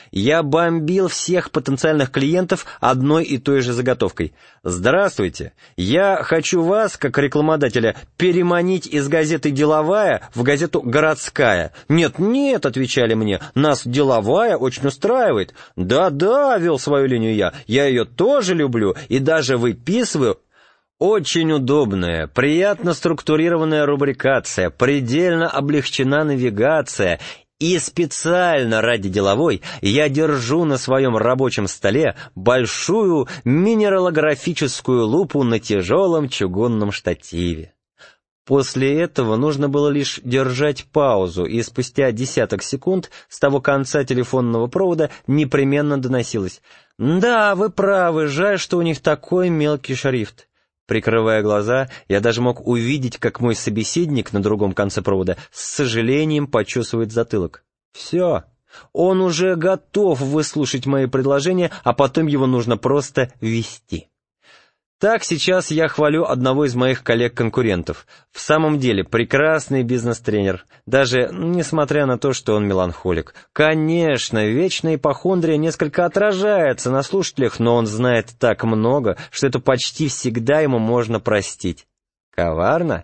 Я бомбил всех потенциальных клиентов одной и той же заготовкой. «Здравствуйте, я хочу вас, как рекламодателя, переманить из газеты «Деловая» в газету «Городская». «Нет», — отвечали мне, — «нас «Деловая» очень устраивает». «Да», — вел свою линию я ее тоже люблю и даже выписываю. Очень удобная, приятно структурированная рубрикация, предельно облегчена навигация, и специально ради «Деловой» я держу на своем рабочем столе большую минералографическую лупу на тяжелом чугунном штативе. После этого нужно было лишь держать паузу, и спустя десяток секунд с того конца телефонного провода непременно доносилось: «Да, вы правы, жаль, что у них такой мелкий шрифт». Прикрывая глаза, я даже мог увидеть, как мой собеседник на другом конце провода с сожалением почесывает затылок. Все, он уже готов выслушать мои предложения, а потом его нужно просто вести. Так сейчас я хвалю одного из моих коллег-конкурентов. В самом деле, прекрасный бизнес-тренер, даже несмотря на то, что он меланхолик. Конечно, вечная ипохондрия несколько отражается на слушателях, но он знает так много, что это почти всегда ему можно простить. Коварно?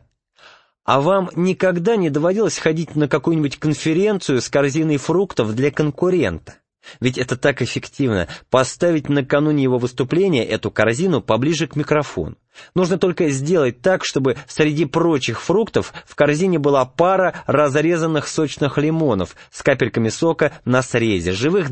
А вам никогда не доводилось ходить на какую-нибудь конференцию с корзиной фруктов для конкурента? Ведь это так эффективно — поставить накануне его выступления эту корзину поближе к микрофону. Нужно только сделать так, чтобы среди прочих фруктов в корзине была пара разрезанных сочных лимонов с капельками сока на срезе, живых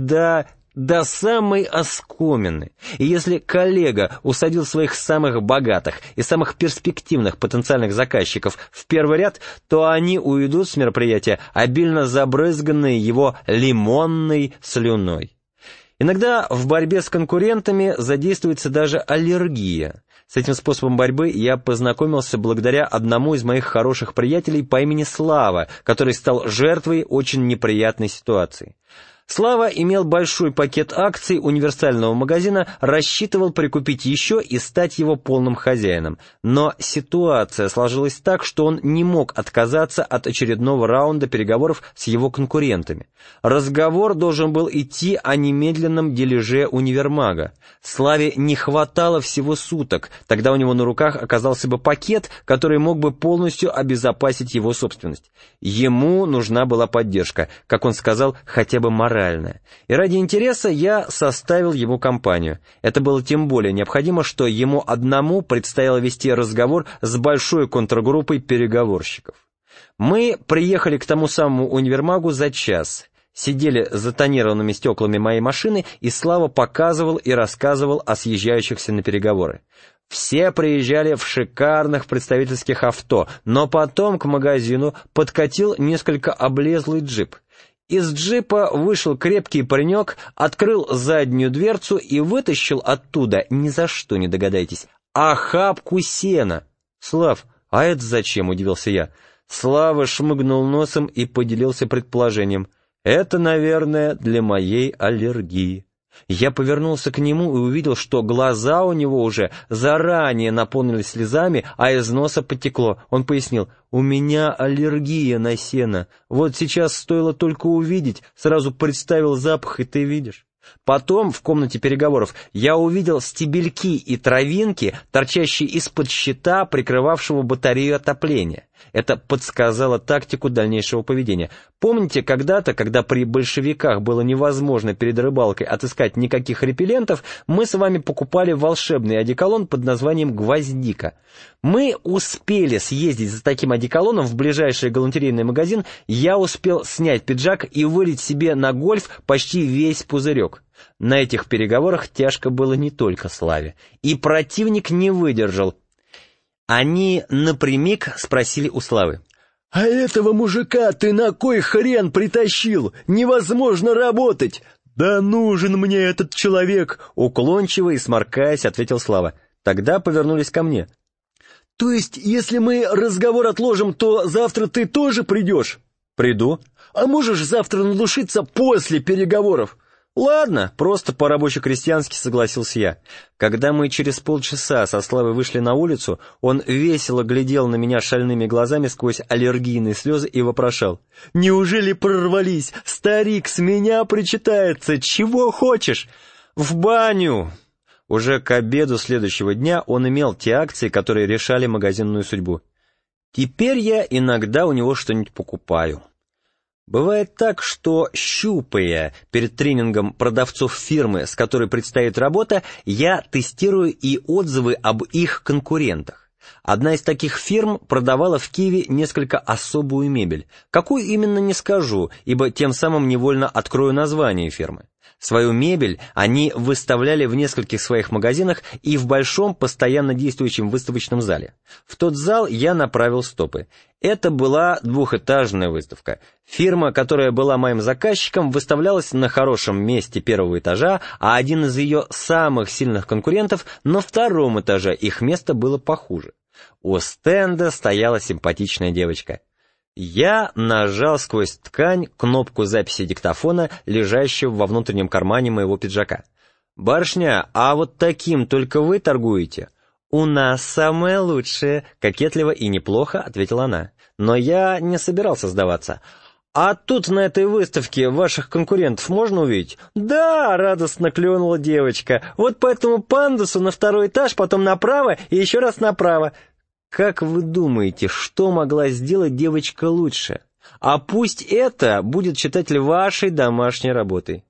до самой оскомины. И если коллега усадил своих самых богатых и самых перспективных потенциальных заказчиков в первый ряд, то они уйдут с мероприятия, обильно забрызганные его лимонной слюной. Иногда в борьбе с конкурентами задействуется даже аллергия. С этим способом борьбы я познакомился благодаря одному из моих хороших приятелей по имени Слава, который стал жертвой очень неприятной ситуации. Слава имел большой пакет акций универсального магазина, рассчитывал прикупить еще и стать его полным хозяином. Но ситуация сложилась так, что он не мог отказаться от очередного раунда переговоров с его конкурентами. Разговор должен был идти о немедленном дележе универмага. Славе не хватало всего суток, тогда у него на руках оказался бы пакет, который мог бы полностью обезопасить его собственность. Ему нужна была поддержка, как он сказал, хотя бы моральная. И ради интереса я составил ему компанию. Это было тем более необходимо, что ему одному предстояло вести разговор с большой контргруппой переговорщиков. Мы приехали к тому самому универмагу за час. Сидели за тонированными стеклами моей машины, и Слава показывал и рассказывал о съезжающихся на переговоры. Все приезжали в шикарных представительских авто, но потом к магазину подкатил несколько облезлый джип. Из джипа вышел крепкий паренек, открыл заднюю дверцу и вытащил оттуда, ни за что не догадаетесь, охапку сена. «Слав, а это зачем?» — удивился я. Слава шмыгнул носом и поделился предположением. «Это, наверное, для моей аллергии». Я повернулся к нему и увидел, что глаза у него уже заранее наполнились слезами, а из носа потекло. Он пояснил: «У меня аллергия на сено. Вот сейчас стоило только увидеть, сразу представил запах, и ты видишь». Потом в комнате переговоров я увидел стебельки и травинки, торчащие из-под щита, прикрывавшего батарею отопления. Это подсказало тактику дальнейшего поведения. Помните, когда-то, когда при большевиках было невозможно перед рыбалкой отыскать никаких репеллентов, мы с вами покупали волшебный одеколон под названием «Гвоздика». Мы успели съездить за таким одеколоном в ближайший галантерейный магазин, я успел снять пиджак и вылить себе на гольф почти весь пузырек. На этих переговорах тяжко было не только Славе. И противник не выдержал. Они напрямик спросили у Славы: «А этого мужика ты на кой хрен притащил? Невозможно работать!» «Да нужен мне этот человек!» — уклончиво и сморкаясь ответил Слава. Тогда повернулись ко мне. «То есть, если мы разговор отложим, то завтра ты тоже придешь?» «Приду». «А можешь завтра надушиться после переговоров?» «Ладно», — просто по-рабоче-крестьянски согласился я. Когда мы через полчаса со Славой вышли на улицу, он весело глядел на меня шальными глазами сквозь аллергийные слезы и вопрошал: «Неужели прорвались? Старик, с меня причитается, чего хочешь?» «В баню!» Уже к обеду следующего дня он имел те акции, которые решали магазинную судьбу. Теперь я иногда у него что-нибудь покупаю. Бывает так, что, щупая перед тренингом продавцов фирмы, с которой предстоит работа, я тестирую и отзывы об их конкурентах. Одна из таких фирм продавала в Киеве несколько особую мебель. Какую именно, не скажу, ибо тем самым невольно открою название фирмы. Свою мебель они выставляли в нескольких своих магазинах и в большом постоянно действующем выставочном зале. В тот зал я направил стопы. Это была двухэтажная выставка. Фирма, которая была моим заказчиком, выставлялась на хорошем месте первого этажа, а один из ее самых сильных конкурентов на втором этаже, их место было похуже. У стенда стояла симпатичная девочка. Я нажал сквозь ткань кнопку записи диктофона, лежащего во внутреннем кармане моего пиджака. «Барышня, а вот таким только вы торгуете?» «У нас самое лучшее», — кокетливо и неплохо ответила она. Но я не собирался сдаваться. «А тут на этой выставке ваших конкурентов можно увидеть?» «Да», — радостно клюнула девочка. «Вот по этому пандусу на второй этаж, потом направо и еще раз направо». Как вы думаете, что могла сделать девочка лучше? А пусть это будет, читатель, вашей домашней работой.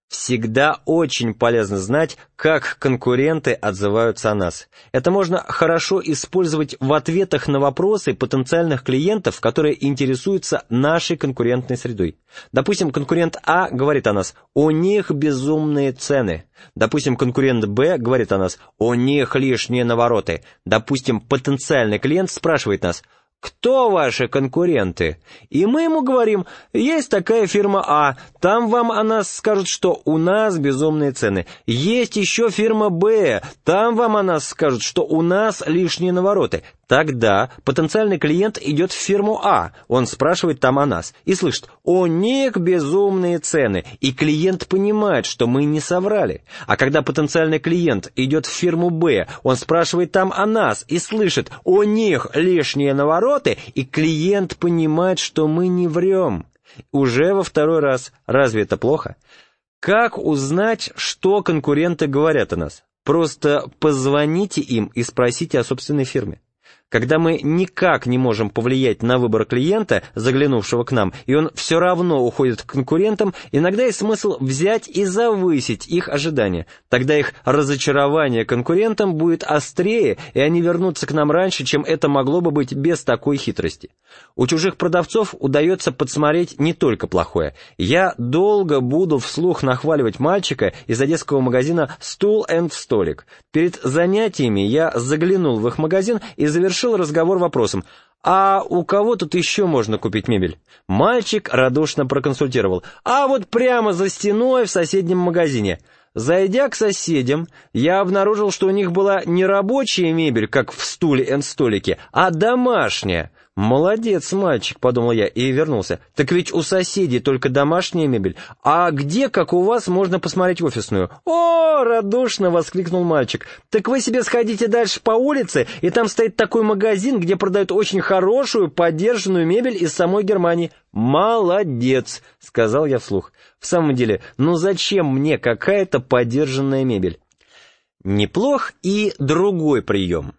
Всегда очень полезно знать, как конкуренты отзываются о нас. Это можно хорошо использовать в ответах на вопросы потенциальных клиентов, которые интересуются нашей конкурентной средой. Допустим, конкурент А говорит о нас: «У них безумные цены». Допустим, конкурент Б говорит о нас: «У них лишние навороты». Допустим, потенциальный клиент спрашивает нас: «Кто ваши конкуренты?» И мы ему говорим: «Есть такая фирма А, там вам о нас скажут, что у нас безумные цены. Есть еще фирма Б, там вам о нас скажут, что у нас лишние навороты». Тогда потенциальный клиент идет в фирму А, он спрашивает там о нас и слышит: «У них безумные цены», и клиент понимает, что мы не соврали. А когда потенциальный клиент идет в фирму Б, он спрашивает там о нас и слышит: «У них лишние навороты», и клиент понимает, что мы не врем. Уже во второй раз. Разве это плохо? Как узнать, что конкуренты говорят о нас? Просто позвоните им и спросите о собственной фирме. Когда мы никак не можем повлиять на выбор клиента, заглянувшего к нам, и он все равно уходит к конкурентам, иногда есть смысл взять и завысить их ожидания. Тогда их разочарование конкурентам будет острее, и они вернутся к нам раньше, чем это могло бы быть без такой хитрости. У чужих продавцов удается подсмотреть не только плохое. Я долго буду вслух нахваливать мальчика из одесского магазина «Стул энд столик». Перед занятиями я заглянул в их магазин и завершил разговор вопросом: «А у кого тут еще можно купить мебель?» Мальчик радушно проконсультировал: «А вот прямо за стеной в соседнем магазине». Зайдя к соседям, я обнаружил, что у них была не рабочая мебель, как в «Стуле энд столике», а домашняя. «Молодец, мальчик», — подумал я и вернулся. «Так ведь у соседей только домашняя мебель. А где, как у вас, можно посмотреть офисную?» «О!» — радушно воскликнул мальчик. «Так вы себе сходите дальше по улице, и там стоит такой магазин, где продают очень хорошую, подержанную мебель из самой Германии». «Молодец», — сказал я вслух. «В самом деле, ну зачем мне какая-то подержанная мебель?» Неплох и другой прием.